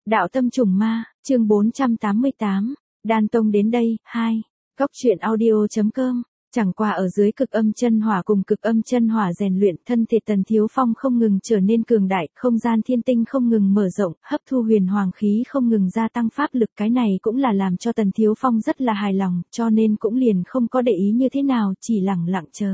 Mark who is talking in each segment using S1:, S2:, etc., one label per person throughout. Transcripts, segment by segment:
S1: Đạo tâm trùng ma, chương 488, Đan Tông đến đây, 2. Góc truyện audio.com. Chẳng qua ở dưới cực âm chân hỏa cùng cực âm chân hỏa rèn luyện, thân thể Tần Thiếu Phong không ngừng trở nên cường đại, không gian thiên tinh không ngừng mở rộng, hấp thu huyền hoàng khí không ngừng gia tăng pháp lực, cái này cũng là làm cho Tần Thiếu Phong rất là hài lòng, cho nên cũng liền không có để ý như thế nào, chỉ lặng lặng chờ.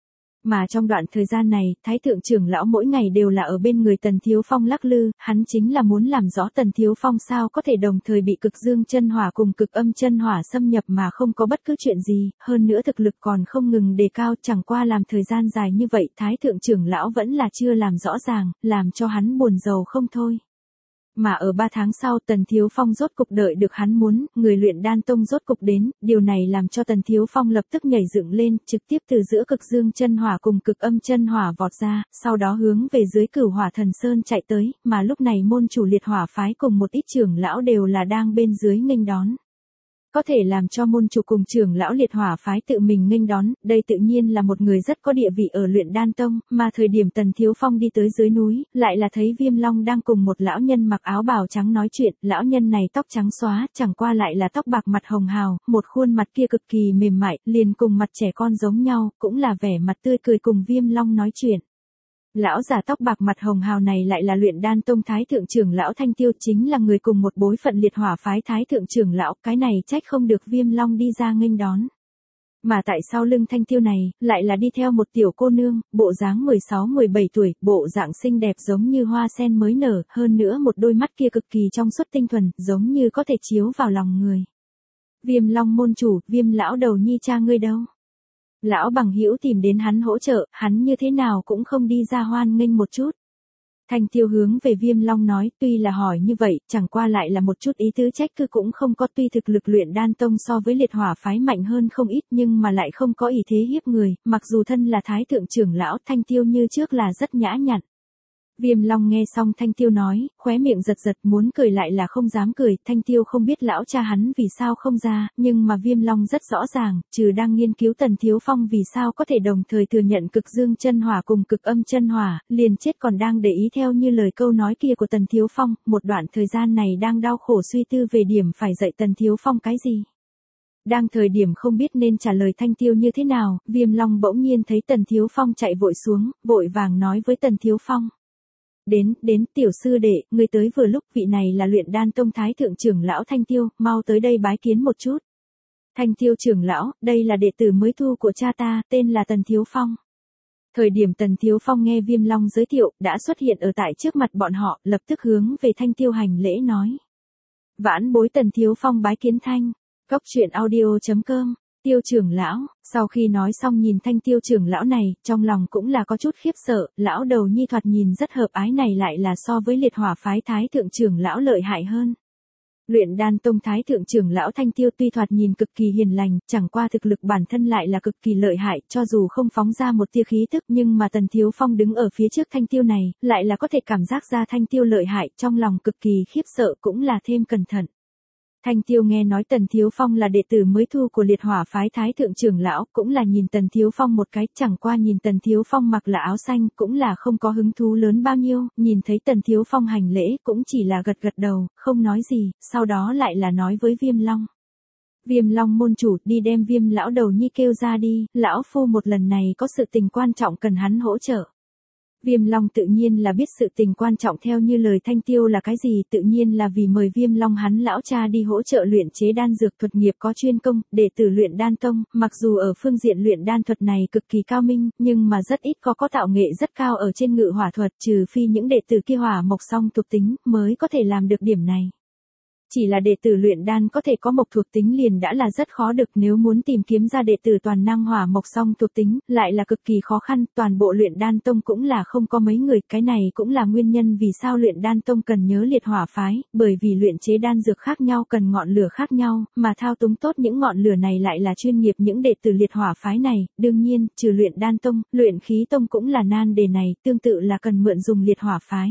S1: Mà trong đoạn thời gian này, Thái thượng trưởng lão mỗi ngày đều là ở bên người Tần Thiếu Phong lắc lư, hắn chính là muốn làm rõ Tần Thiếu Phong sao có thể đồng thời bị cực dương chân hỏa cùng cực âm chân hỏa xâm nhập mà không có bất cứ chuyện gì, hơn nữa thực lực còn không ngừng đề cao, chẳng qua làm thời gian dài như vậy, Thái thượng trưởng lão vẫn là chưa làm rõ ràng, làm cho hắn buồn rầu không thôi. Mà ở 3 tháng sau Tần Thiếu Phong rốt cục đợi được hắn muốn, người luyện đan tông rốt cục đến, điều này làm cho Tần Thiếu Phong lập tức nhảy dựng lên, trực tiếp từ giữa cực dương chân hỏa cùng cực âm chân hỏa vọt ra, sau đó hướng về dưới Cửu Hỏa Thần Sơn chạy tới, mà lúc này môn chủ liệt hỏa phái cùng một ít trưởng lão đều là đang bên dưới nghênh đón. Có thể làm cho môn chủ cùng trưởng lão liệt hỏa phái tự mình nghênh đón, đây tự nhiên là một người rất có địa vị ở luyện đan tông, mà thời điểm Tần Thiếu Phong đi tới dưới núi, lại là thấy Viêm Long đang cùng một lão nhân mặc áo bào trắng nói chuyện, lão nhân này tóc trắng xóa, chẳng qua lại là tóc bạc mặt hồng hào, một khuôn mặt kia cực kỳ mềm mại, liền cùng mặt trẻ con giống nhau, cũng là vẻ mặt tươi cười cùng Viêm Long nói chuyện. Lão già tóc bạc mặt hồng hào này lại là luyện đan tông thái thượng trưởng lão Thanh Tiêu, chính là người cùng một bối phận liệt hỏa phái thái thượng trưởng lão, cái này trách không được Viêm Long đi ra nghênh đón. Mà tại sau lưng Thanh Tiêu này, lại là đi theo một tiểu cô nương, bộ dáng 16-17 tuổi, bộ dạng xinh đẹp giống như hoa sen mới nở, hơn nữa một đôi mắt kia cực kỳ trong suốt tinh thuần, giống như có thể chiếu vào lòng người. Viêm Long môn chủ, Viêm lão đầu nhi cha ngươi đâu? Lão bằng hữu tìm đến hắn hỗ trợ, hắn như thế nào cũng không đi ra hoan nghênh một chút. Thanh Tiêu hướng về Viêm Long nói, tuy là hỏi như vậy, chẳng qua lại là một chút ý tứ trách cứ cũng không có, tuy thực lực luyện đan tông so với liệt hỏa phái mạnh hơn không ít nhưng mà lại không có ý thế hiếp người, mặc dù thân là thái thượng trưởng lão, Thanh Tiêu như trước là rất nhã nhặn. Viêm Long nghe xong Thanh Tiêu nói, khóe miệng giật giật muốn cười lại là không dám cười, Thanh Tiêu không biết lão cha hắn vì sao không ra, nhưng mà Viêm Long rất rõ ràng, trừ đang nghiên cứu Tần Thiếu Phong vì sao có thể đồng thời thừa nhận cực dương chân hỏa cùng cực âm chân hỏa, liền chết còn đang để ý theo như lời câu nói kia của Tần Thiếu Phong, một đoạn thời gian này đang đau khổ suy tư về điểm phải dạy Tần Thiếu Phong cái gì. Đang thời điểm không biết nên trả lời Thanh Tiêu như thế nào, Viêm Long bỗng nhiên thấy Tần Thiếu Phong chạy vội xuống, vội vàng nói với Tần Thiếu Phong. Đến, tiểu sư đệ, người tới vừa lúc, vị này là luyện đan tông thái thượng trưởng lão Thanh Tiêu, mau tới đây bái kiến một chút. Thanh Tiêu trưởng lão, đây là đệ tử mới thu của cha ta, tên là Tần Thiếu Phong. Thời điểm Tần Thiếu Phong nghe Viêm Long giới thiệu, đã xuất hiện ở tại trước mặt bọn họ, lập tức hướng về Thanh Tiêu hành lễ nói. Vãn bối Tần Thiếu Phong bái kiến thanh. Góc truyện audio.com. Tiêu trưởng lão, sau khi nói xong nhìn Thanh Tiêu trưởng lão này, trong lòng cũng là có chút khiếp sợ, lão đầu nhi thoạt nhìn rất hợp ái này lại là so với liệt hỏa phái thái thượng trưởng lão lợi hại hơn. Luyện đan tông thái thượng trưởng lão Thanh Tiêu tuy thoạt nhìn cực kỳ hiền lành, chẳng qua thực lực bản thân lại là cực kỳ lợi hại, cho dù không phóng ra một tia khí tức nhưng mà Tần Thiếu Phong đứng ở phía trước Thanh Tiêu này, lại là có thể cảm giác ra Thanh Tiêu lợi hại, trong lòng cực kỳ khiếp sợ cũng là thêm cẩn thận. Thanh Tiêu nghe nói Tần Thiếu Phong là đệ tử mới thu của liệt hỏa phái thái thượng trưởng lão, cũng là nhìn Tần Thiếu Phong một cái, chẳng qua nhìn Tần Thiếu Phong mặc là áo xanh, cũng là không có hứng thú lớn bao nhiêu, nhìn thấy Tần Thiếu Phong hành lễ, cũng chỉ là gật gật đầu, không nói gì, sau đó lại là nói với Viêm Long. Viêm Long môn chủ, đi đem Viêm lão đầu nhi kêu ra đi, lão phu một lần này có sự tình quan trọng cần hắn hỗ trợ. Viêm Long tự nhiên là biết sự tình quan trọng theo như lời Thanh Tiêu là cái gì, tự nhiên là vì mời Viêm Long hắn lão cha đi hỗ trợ luyện chế đan dược, thuật nghiệp có chuyên công, đệ tử luyện đan tông, mặc dù ở phương diện luyện đan thuật này cực kỳ cao minh, nhưng mà rất ít có tạo nghệ rất cao ở trên ngự hỏa thuật, trừ phi những đệ tử kia hỏa mộc song thuộc tính mới có thể làm được điểm này. Chỉ là đệ tử luyện đan có thể có mộc thuộc tính liền đã là rất khó được, nếu muốn tìm kiếm ra đệ tử toàn năng hỏa mộc song thuộc tính, lại là cực kỳ khó khăn, toàn bộ luyện đan tông cũng là không có mấy người, cái này cũng là nguyên nhân vì sao luyện đan tông cần nhớ liệt hỏa phái, bởi vì luyện chế đan dược khác nhau cần ngọn lửa khác nhau, mà thao túng tốt những ngọn lửa này lại là chuyên nghiệp những đệ tử liệt hỏa phái này, đương nhiên, trừ luyện đan tông, luyện khí tông cũng là nan đề này, tương tự là cần mượn dùng liệt hỏa phái.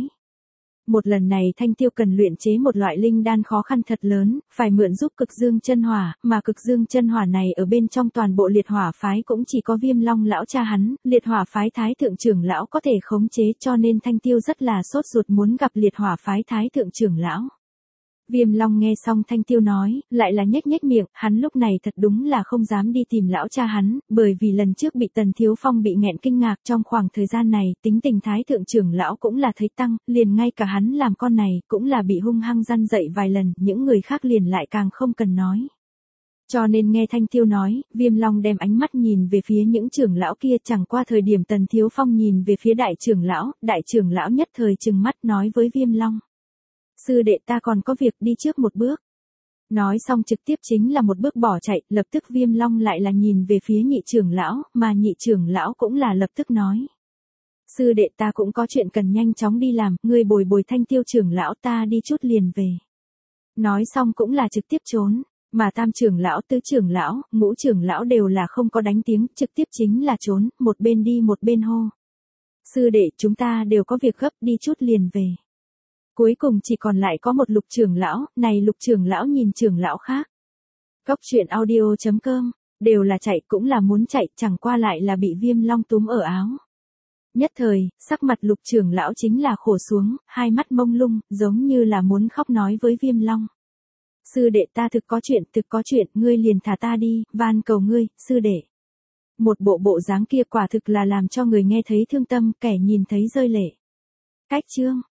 S1: Một lần này Thanh Tiêu cần luyện chế một loại linh đan khó khăn thật lớn, phải mượn giúp cực dương chân hỏa, mà cực dương chân hỏa này ở bên trong toàn bộ liệt hỏa phái cũng chỉ có Viêm Long lão cha hắn, liệt hỏa phái thái thượng trưởng lão có thể khống chế, cho nên Thanh Tiêu rất là sốt ruột muốn gặp liệt hỏa phái thái thượng trưởng lão. Viêm Long nghe xong Thanh Tiêu nói, lại là nhếch nhếch miệng, hắn lúc này thật đúng là không dám đi tìm lão cha hắn, bởi vì lần trước bị Tần Thiếu Phong bị nghẹn kinh ngạc trong khoảng thời gian này, tính tình thái thượng trưởng lão cũng là thấy tăng, liền ngay cả hắn làm con này, cũng là bị hung hăng răn dậy vài lần, những người khác liền lại càng không cần nói. Cho nên nghe Thanh Tiêu nói, Viêm Long đem ánh mắt nhìn về phía những trưởng lão kia, chẳng qua thời điểm Tần Thiếu Phong nhìn về phía đại trưởng lão nhất thời trừng mắt nói với Viêm Long. Sư đệ ta còn có việc đi trước một bước. Nói xong trực tiếp chính là một bước bỏ chạy, lập tức Viêm Long lại là nhìn về phía nhị trưởng lão, mà nhị trưởng lão cũng là lập tức nói. Sư đệ ta cũng có chuyện cần nhanh chóng đi làm, ngươi bồi bồi Thanh Tiêu trưởng lão ta đi chút liền về. Nói xong cũng là trực tiếp trốn, mà tam trưởng lão, tứ trưởng lão, ngũ trưởng lão đều là không có đánh tiếng, trực tiếp chính là trốn, một bên đi một bên hô. Sư đệ chúng ta đều có việc gấp đi chút liền về. Cuối cùng chỉ còn lại có một Lục trưởng lão, này Lục trưởng lão nhìn trưởng lão khác. Cốc truyện audio.com, đều là chạy cũng là muốn chạy, chẳng qua lại là bị Viêm Long túm ở áo. Nhất thời, sắc mặt Lục trưởng lão chính là khổ xuống, hai mắt mông lung, giống như là muốn khóc nói với Viêm Long. Sư đệ ta thực có chuyện, ngươi liền thả ta đi, van cầu ngươi, sư đệ. Một bộ dáng kia quả thực là làm cho người nghe thấy thương tâm, kẻ nhìn thấy rơi lệ. Cách chương.